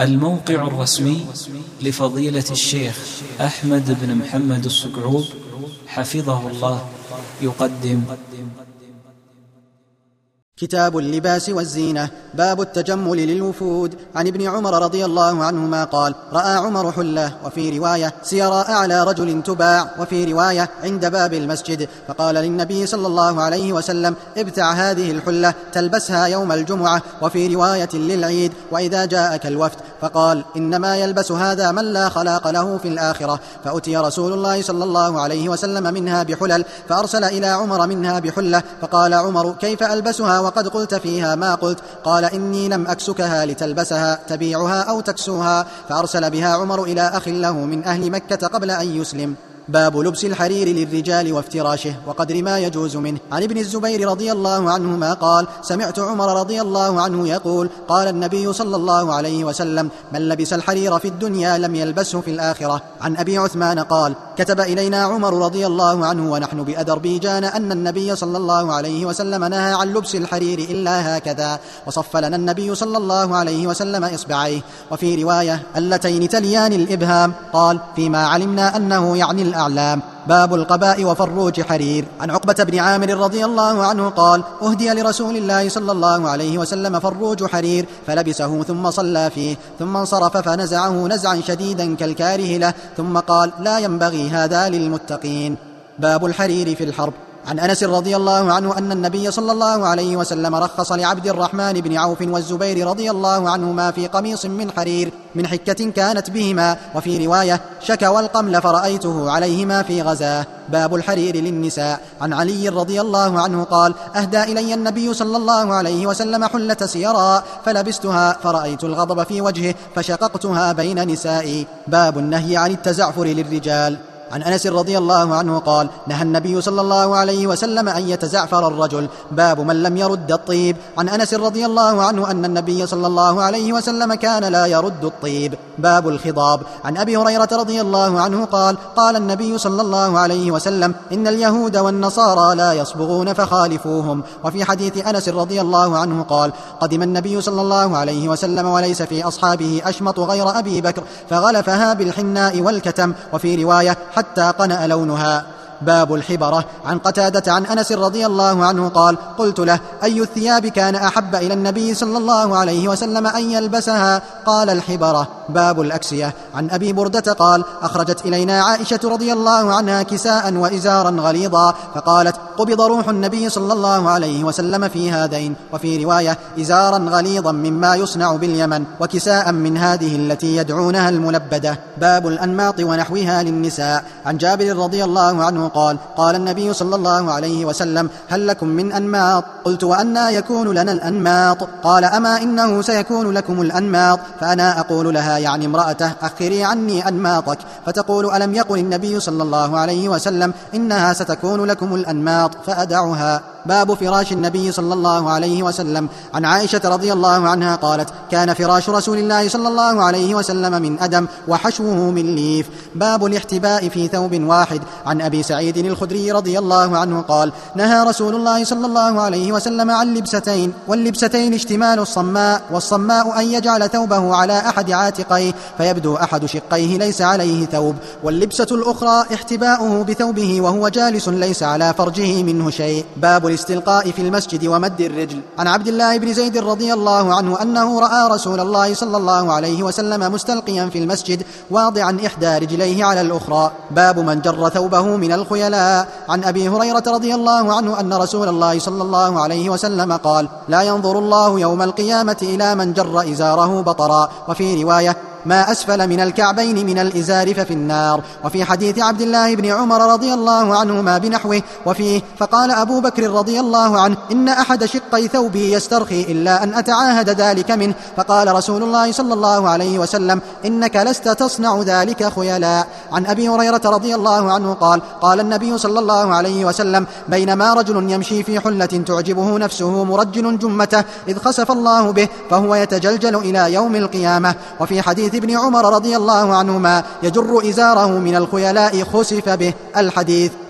الموقع الرسمي لفضيلة الشيخ أحمد بن محمد السكعوب حفظه الله يقدم كتاب اللباس والزينة. باب التجمل للوفود. عن ابن عمر رضي الله عنهما قال: رأى عمر حلة، وفي رواية سيرى أعلى رجل تباع، وفي رواية عند باب المسجد، فقال للنبي صلى الله عليه وسلم: ابتع هذه الحلة تلبسها يوم الجمعة، وفي رواية للعيد، وإذا جاءك الوفد. فقال: إنما يلبس هذا من لا خلاق له في الآخرة. فأتي رسول الله صلى الله عليه وسلم منها بحلل، فأرسل إلى عمر منها بحلة، فقال عمر: كيف ألبسها وقد قلت فيها ما قلت؟ قال: إني لم أكسكها لتلبسها، تبيعها أو تكسوها. فأرسل بها عمر إلى أخ له من أهل مكة قبل أن يسلم. باب لبس الحرير للرجال وافتراشه وقدر ما يجوز منه. عن ابن الزبير رضي الله عنهما قال: سمعت عمر رضي الله عنه يقول: قال النبي صلى الله عليه وسلم: من لبس الحرير في الدنيا لم يلبسه في الآخرة. عن أبي عثمان قال: كتب إلينا عمر رضي الله عنه ونحن بأذربيجان أن النبي صلى الله عليه وسلم نهى عن لبس الحرير إلا هكذا، وصف لنا النبي صلى الله عليه وسلم إصبعيه، وفي رواية اللتين تليان الإبهام. قال: فيما علمنا أنه يعني الأعلام. باب القباء وفروج حرير. عن عقبة بن عامر رضي الله عنه قال: أهدي لرسول الله صلى الله عليه وسلم فروج حرير، فلبسه ثم صلى فيه، ثم انصرف فنزعه نزعا شديدا كالكاره له، ثم قال: لا ينبغي هذا للمتقين. باب الحرير في الحرب. عن أنس رضي الله عنه أن النبي صلى الله عليه وسلم رخص لعبد الرحمن بن عوف والزبير رضي الله عنهما في قميص من حرير من حكة كانت بهما، وفي رواية: شكوى القمل فرأيته عليهما في غزاه. باب الحرير للنساء. عن علي رضي الله عنه قال: أهدى إلي النبي صلى الله عليه وسلم حلة سيراء، فلبستها فرأيت الغضب في وجهه فشققتها بين نسائي. باب النهي عن التزعفر للرجال. عن أنس رضي الله عنه قال: نهى النبي صلى الله عليه وسلم أن يتزعفر الرجل. باب من لم يرد الطيب. عن أنس رضي الله عنه أن النبي صلى الله عليه وسلم كان لا يرد الطيب. باب الخضاب. عن أبي هريرة رضي الله عنه قال: قال النبي صلى الله عليه وسلم: إن اليهود والنصارى لا يصبغون فخالفوهم. وفي حديث أنس رضي الله عنه قال: قدم النبي صلى الله عليه وسلم وليس في أصحابه أشمط غير أبي بكر، فغلفها بالحناء والكتم، وفي رواية: حتى قنأ لونها. باب الحبرة. عن قتادة عن أنس رضي الله عنه قال: قلت له: أي الثياب كان أحب إلى النبي صلى الله عليه وسلم أن يلبسها؟ قال: الحبرة. باب الأكسية. عن أبي بردة قال: أخرجت إلينا عائشة رضي الله عنها كساء وإزارا غليظا، فقالت: قبض روح النبي صلى الله عليه وسلم في هذين. وفي رواية: إزارا غليظا مما يصنع باليمن، وكساء من هذه التي يدعونها الملبدة. باب الأنماط ونحوها للنساء. عن جابر رضي الله عنه قال: قال النبي صلى الله عليه وسلم: هل لكم من أنماط؟ قلت: وأنى يكون لنا الأنماط؟ قال: أما إنه سيكون لكم الأنماط. فأنا أقول لها، يعني امرأته: أخري عني أنماطك. فتقول: ألم يقل النبي صلى الله عليه وسلم: إنها ستكون لكم الأنماط؟ فأدعها. باب فراش النبي صلى الله عليه وسلم. عن عائشة رضي الله عنها قالت: كان فراش رسول الله صلى الله عليه وسلم من أدم، وحشوه من ليف. باب الاحتباء في ثوب واحد. عن أبي سعيد الخدري رضي الله عنه قال: نهى رسول الله صلى الله عليه وسلم عن لبستين، واللبستين اشتمال الصماء، والصماء أن يجعل ثوبه على أحد عاتقيه فيبدو أحد شقيه ليس عليه ثوب، واللبسة الأخرى احتباؤه بثوبه وهو جالس ليس على فرجه منه شيء. باب الاستلقاء في المسجد ومد الرجل. عن عبد الله بن زيد رضي الله عنه أنه رأى رسول الله صلى الله عليه وسلم مستلقيا في المسجد واضعا إحدى رجليه على الأخرى. باب من جر ثوبه من الخيلاء. عن أبي هريرة رضي الله عنه أن رسول الله صلى الله عليه وسلم قال: لا ينظر الله يوم القيامة إلى من جر إزاره بطرا. وفي رواية: ما أسفل من الكعبين من الإزار ففي النار. وفي حديث عبد الله بن عمر رضي الله عنهما بنحوه، وفيه: فقال أبو بكر رضي الله عنه: إن أحد شقي ثوبي يسترخي إلا أن أتعاهد ذلك منه. فقال رسول الله صلى الله عليه وسلم: إنك لست تصنع ذلك خيلاء. عن أبي هريرة رضي الله عنه قال: قال النبي صلى الله عليه وسلم: بينما رجل يمشي في حلة تعجبه نفسه مرجل جمته، إذ خسف الله به فهو يتجلجل إلى يوم القيامة. وفي حديث ابن عمر رضي الله عنهما: يجر إزاره من الخيلاء خسف به. الحديث.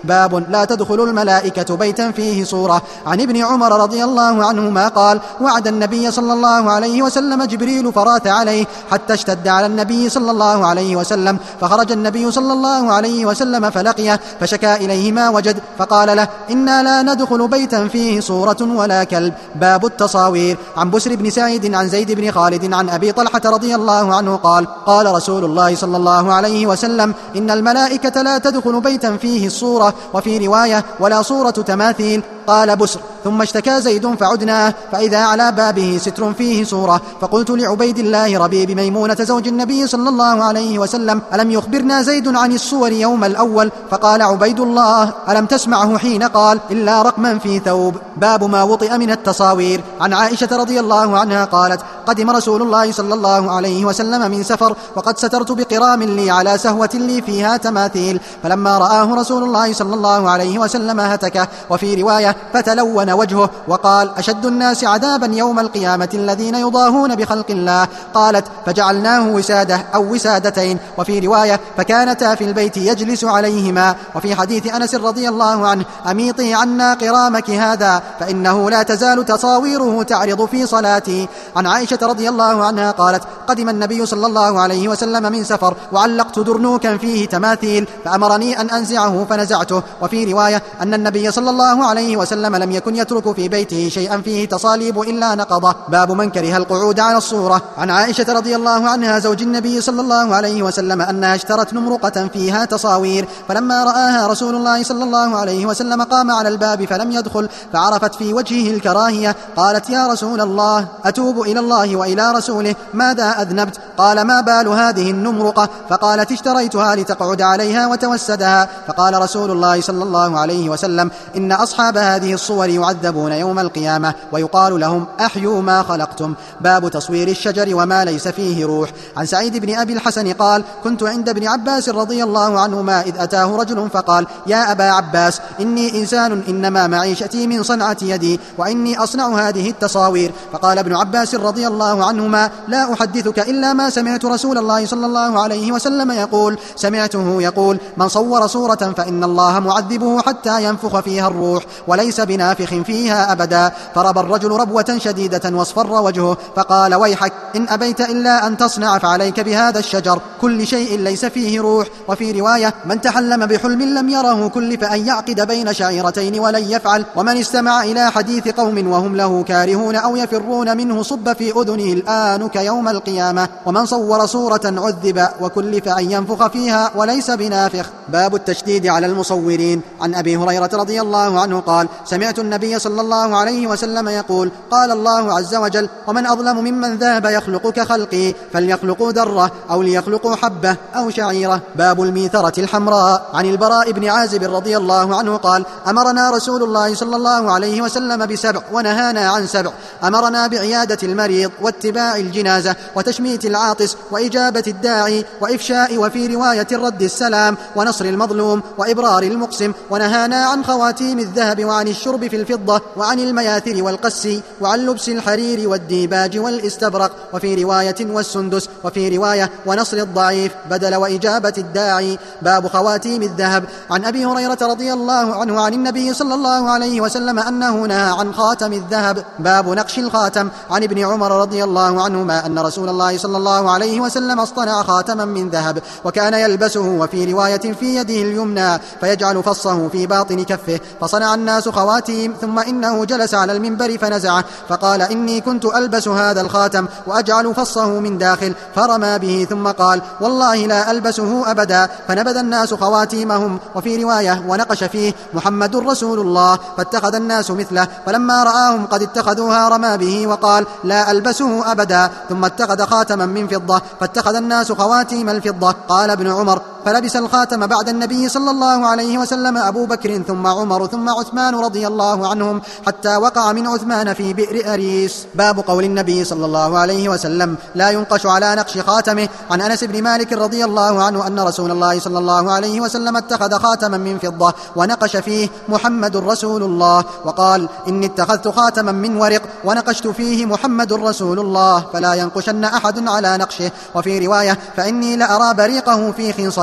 باب لا تدخل الملائكة بيتا فيه صورة. عن ابن عمر رضي الله عنهما قال: وعد النبي صلى الله عليه وسلم جبريل فراث عليه حتى اشتد على النبي صلى الله عليه وسلم، فخرج النبي صلى الله عليه وسلم فلقيه فشكى إليه ما وجد، فقال له: إنا لا ندخل بيتا فيه صورة ولا كلب. باب التصاوير. عن بسر بن سعيد عن زيد بن خالد عن أبي طلحة رضي الله عنه قال: قال رسول الله صلى الله عليه وسلم: إن الملائكة لا تدخل بيتا فيه الصورة، وفي رواية: ولا صورة تماثيل. قال بسر: ثم اشتكى زيد فعدناه، فإذا على بابه ستر فيه صورة، فقلت لعبيد الله ربيب ميمونة زوج النبي صلى الله عليه وسلم: ألم يخبرنا زيد عن الصور يوم الأول؟ فقال عبيد الله: ألم تسمعه حين قال: إلا رقما في ثوب. باب ما وطئ من التصاوير. عن عائشة رضي الله عنها قالت: قدم رسول الله صلى الله عليه وسلم من سفر، وقد سترت بقرام لي على سهوة لي فيها تماثيل، فلما رآه رسول الله صلى الله عليه وسلم هتكه، وفي رواية: فتلون وجهه، وقال: أشد الناس عذابا يوم القيامة الذين يضاهون بخلق الله. قالت: فجعلناه وسادة أو وسادتين، وفي رواية: فكانتا في البيت يجلس عليهما. وفي حديث أنس رضي الله عنه: أميطي عنا قرامك هذا فإنه لا تزال تصاويره تعرض في صلاتي. عن عائشة رضي الله عنها قالت: قدم النبي صلى الله عليه وسلم من سفر، وعلقت درنوكا فيه تماثيل، فأمرني أن أنزعه فنزعته. وفي رواية أن النبي صلى الله عليه وسلم لم يكن يترك في بيته شيئا فيه تصاليب إلا نقضه. باب من كره القعود على الصورة. عن عائشة رضي الله عنها زوج النبي صلى الله عليه وسلم أنها اشترت نمرقة فيها تصاوير، فلما رآها رسول الله صلى الله عليه وسلم قام على الباب فلم يدخل، فعرفت في وجهه الكراهية، قالت: يا رسول الله، أتوب إلى الله وإلى رسوله، ماذا أذنبت؟ قال: ما بال هذه النمرقة؟ فقالت: اشتريتها لتقعد عليها وتوسدها. فقال رسول الله صلى الله عليه وسلم: إن أصحاب هذه الصور يعذبون يوم القيامة، ويقال لهم: أحيوا ما خلقتم. باب تصوير الشجر وما ليس فيه روح. عن سعيد بن أبي الحسن قال: كنت عند ابن عباس رضي الله عنهما إذ أتاه رجل فقال: يا أبا عباس، إني إنسان إنما معيشتي من صنعة يدي، وإني أصنع هذه التصاوير. فقال ابن عباس رضي الله عنهما: لا أحدثك إلا ما سمعت رسول الله صلى الله عليه وسلم يقول. سمعته يقول: من صور صورة فإن الله معذبه حتى ينفخ فيها الروح، وليس بنافخ فيها أبدا. فرب الرجل ربوة شديدة واصفر وجهه، فقال: ويحك، إن أبيت إلا أن تصنع فعليك بهذا الشجر، كل شيء ليس فيه روح. وفي رواية: من تحلم بحلم لم يره كلف أن يعقد بين شعيرتين ولن يفعل، ومن استمع إلى حديث قوم وهم له كارهون أو يفرون منه صب في أذنه الآنك يوم القيامة. ومن صور صورة عذب وكلف أن ينفخ فيها وليس بنافخ. باب التشديد على المصورين. عن أبي هريرة رضي الله عنه قال: سمعت النبي صلى الله عليه وسلم يقول: قال الله عز وجل: ومن أظلم ممن ذهب يخلق كخلقي، فليخلقوا ذرة أو ليخلقوا حبة أو شعيرة. باب الميثرة الحمراء. عن البراء بن عازب رضي الله عنه قال: أمرنا رسول الله صلى الله عليه وسلم ب7 ونهانا عن 7. أمرنا بعيادة المريض، واتباع الجنازة، وتشميت العاطس، وإجابة الداعي، وإفشاء وفي رواية رد السلام، ونصر المظلوم، وإبرار المقسم. ونهانا عن خواتيم الذهب، وعن الشرب في الفضة، وعن المياثر والقس، وعن لبس الحرير والديباج والاستبرق، وفي رواية والسندس، وفي رواية ونصر الضعيف بدل وإجابة الداعي. باب خواتيم الذهب. عن أبي هريرة رضي الله عنه عن النبي صلى الله عليه وسلم أنه نهى عن خاتم الذهب. باب نقش الخاتم. عن ابن عمر رضي الله عنهما أن رسول الله صلى الله عليه وسلم اصطنع خاتما من ذهب، وكان يلبسه، وفي رواية في يده اليمنى، فيجعل فصه في باطن كفه، فصنع الناس خواتيم، ثم إنه جلس على المنبر فنزعه، فقال: إني كنت ألبس هذا الخاتم وأجعل فصه من داخل، فرمى به، ثم قال: والله لا ألبسه أبدا. فنبذ الناس خواتيمهم. وفي رواية: ونقش فيه: محمد رسول الله، فاتخذ الناس مثله، فلما رآهم قد اتخذوها رمى به وقال: لا ألبسه أبدا. ثم اتخذ خاتما من فضة، فاتخذ الناس خواتيم الفضة. قال ابن عمر: فلبس الخاتم بعد النبي صلى الله عليه وسلم أبو بكر، ثم عمر، ثم عثمان رضي الله عنهم، حتى وقع من عثمان في بئر أريس. باب قول النبي صلى الله عليه وسلم: لا ينقش على نقش خاتمه. عن أنس بن مالك رضي الله عنه أن رسول الله صلى الله عليه وسلم اتخذ خاتما من فضة ونقش فيه: محمد رسول الله، وقال: إني اتخذت خاتما من ورق ونقشت فيه: محمد رسول الله، فلا ينقشن أحد على نقشه. وفي رواية: فإني لأرى بريقه في خنصر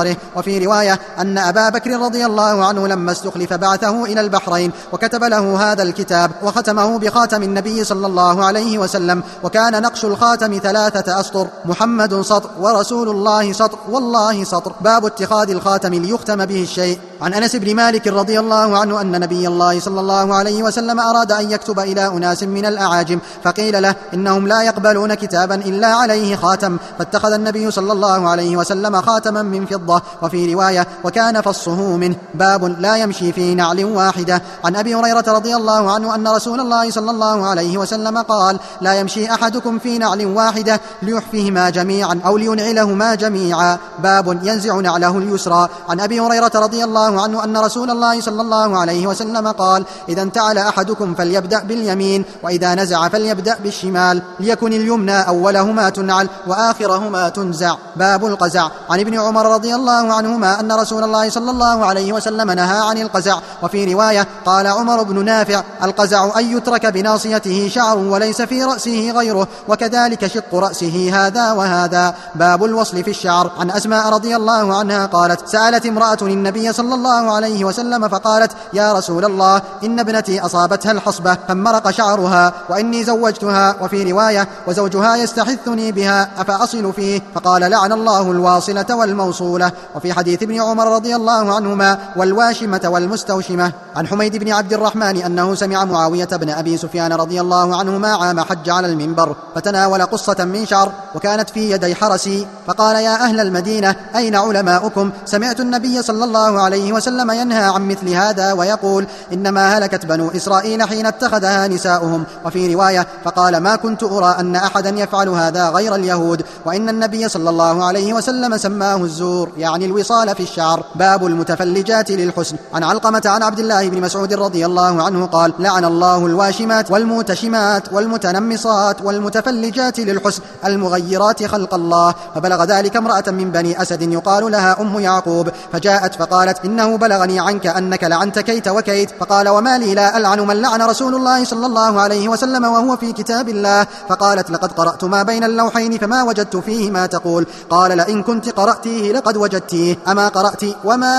بحره. وفي رواية أن أبا بكر رضي الله عنه لما استخلف بعثه إلى البحرين وكتب له هذا الكتاب وختمه بخاتم النبي صلى الله عليه وسلم، وكان نقش الخاتم 3 أسطر: محمد سطر ورسول الله سطر والله سطر. باب اتخاذ الخاتم ليختم به الشيء. عن أنس بن مالك رضي الله عنه أن نبي الله صلى الله عليه وسلم أراد أن يكتب إلى أناس من الأعاجم، فقيل له إنهم لا يقبلون كتابا إلا عليه خاتم، فاتخذ النبي صلى الله عليه وسلم خاتما من فضة. وفي رواية: وكان فصه منه. باب لا يمشي في نعل واحدة. عن أبي هريرة رضي الله عنه أن رسول الله صلى الله عليه وسلم قال: لا يمشي أحدكم في نعل واحدة ليحفهما جميعا أو لينعلهما جميعا. باب ينزع نعله اليسرى. عن أبي هريرة رضي الله عنه أن رسول الله صلى الله عليه وسلم قال: إذا انتعل أحدكم فليبدأ باليمين، وإذا نزع فليبدأ بالشمال، ليكن اليمنى أولهما تنعل وآخرهما تنزع. باب القزع. عن ابن عمر رضي الله عنهما أن رسول الله صلى الله عليه وسلم نهى عن القزع. وفي رواية: قال عمر بن نافع: القزع أن يترك بناصيته شعر وليس في رأسه غيره، وكذلك شق رأسه هذا وهذا. باب الوصل في الشعر. عن أسماء رضي الله عنها قالت: سألت امرأة النبي صلى الله عليه وسلم فقالت: يا رسول الله، إن ابنتي أصابتها الحصبة فانمرق شعرها وإني زوجتها. وفي رواية: وزوجها يستحثني بها أفأصل فيه؟ فقال: لعن الله الواصلة والموصولة. وفي حديث ابن عمر رضي الله عنهما: والواشمة والمستوشمة. عن حميد بن عبد الرحمن أنه سمع معاوية بن أبي سفيان رضي الله عنهما عام حج على المنبر فتناول قصة من شعر وكانت في يدي حرسي، فقال: يا أهل المدينة، أين علماؤكم؟ سمعت النبي صلى الله عليه وسلم ينهى عن مثل هذا ويقول: إنما هلكت بنو إسرائيل حين اتخذها نساؤهم. وفي رواية: فقال: ما كنت أرى أن أحدا يفعل هذا غير اليهود، وإن النبي صلى الله عليه وسلم سماه الزور، يعني الوصال في الشعر. باب المتفلجات للحسن. عن علقمة عن عبد الله بن مسعود رضي الله عنه قال: لعن الله الواشمات والمتشمات والمتنمصات والمتفلجات للحسن المغيرات خلق الله. فبلغ ذلك امرأة من بني أسد يقال لها أم يعقوب، فجاءت فقالت: إنه بلغني عنك أنك لعنت كيت وكيت. فقال: وما لي لا ألعن من لعن رسول الله صلى الله عليه وسلم وهو في كتاب الله؟ فقالت: لقد قرأت ما بين اللوحين فما وجدت فيه ما تقول. قال: لئن كنت قرأتيه لقد وجدتيه. أما قرأت: وما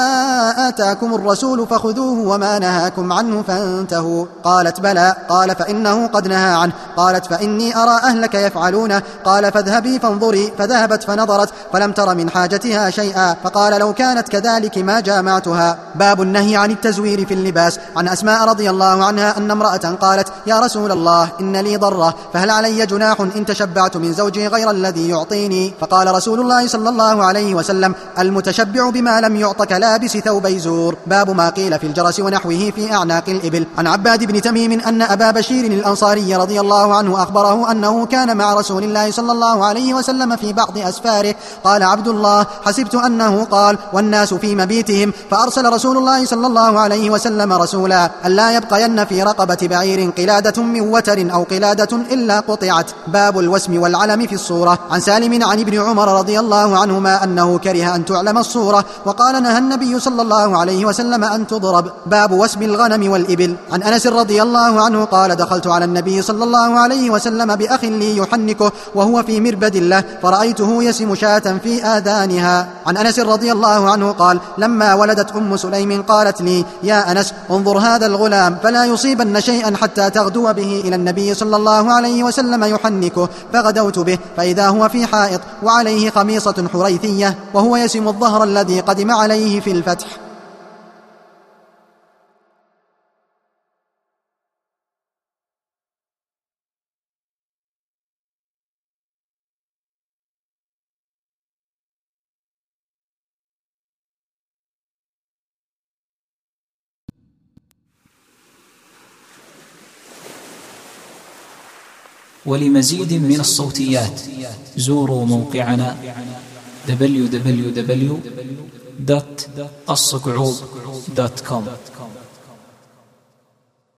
آتاكم الرسول فخذوه وما نهاكم عنه فانتهوا؟ قالت: بلى. قال: فإنه قد نهى عنه. قالت: فإني أرى أهلك يفعلونه. قال: فاذهبي فانظري. فذهبت فنظرت فلم تر من حاجتها شيئا، فقال: لو كانت كذلك ما جامعتها. باب النهي عن التزوير في اللباس. عن أسماء رضي الله عنها أن امرأة قالت: يا رسول الله، إن لي ضرة، فهل علي جناح إن تشبعت من زوجي غير الذي يعطيني؟ فقال رسول الله صلى الله عليه وسلم: المتشبع بما لم يعط كلابس ثوبي زور. باب ما قيل في الجرس ونحوه في أعناق الإبل. عن عباد بن تميم أن أبا بشير الأنصاري رضي الله عنه أخبره أنه كان مع رسول الله صلى الله عليه وسلم في بعض أسفاره. قال عبد الله: حسبت أنه قال: والناس في مبيتهم، فأرسل رسول الله صلى الله عليه وسلم رسولا ألا يبقين في رقبة بعير قلادة من وتر أو قلادة إلا قطعت. باب الوسم والعلم في الصورة. عن سالم عن ابن عمر رضي الله عنهما أنه كره أن تعلم الصورة، وقال: نهى النبي صلى الله عليه وسلم أن تضرب. باب وسم الغنم والإبل. عن أنس رضي الله عنه قال: دخلت على النبي صلى الله عليه وسلم بأخ لي يحنكه وهو في مربد له، فرأيته يسم شاة في آذانها. عن أنس رضي الله عنه قال: لما ولدت أم سليم قالت لي: يا أنس، انظر هذا الغلام فلا يصيبن شيئا حتى تغدو به إلى النبي صلى الله عليه وسلم يحنكه. فغدوت به فإذا هو في حائط وعليه خميصة حريثية وهو يسم الظهر الذي قدم عليه في الفتح. ولمزيد من الصوتيات زوروا موقعنا www.الصقعوب.com.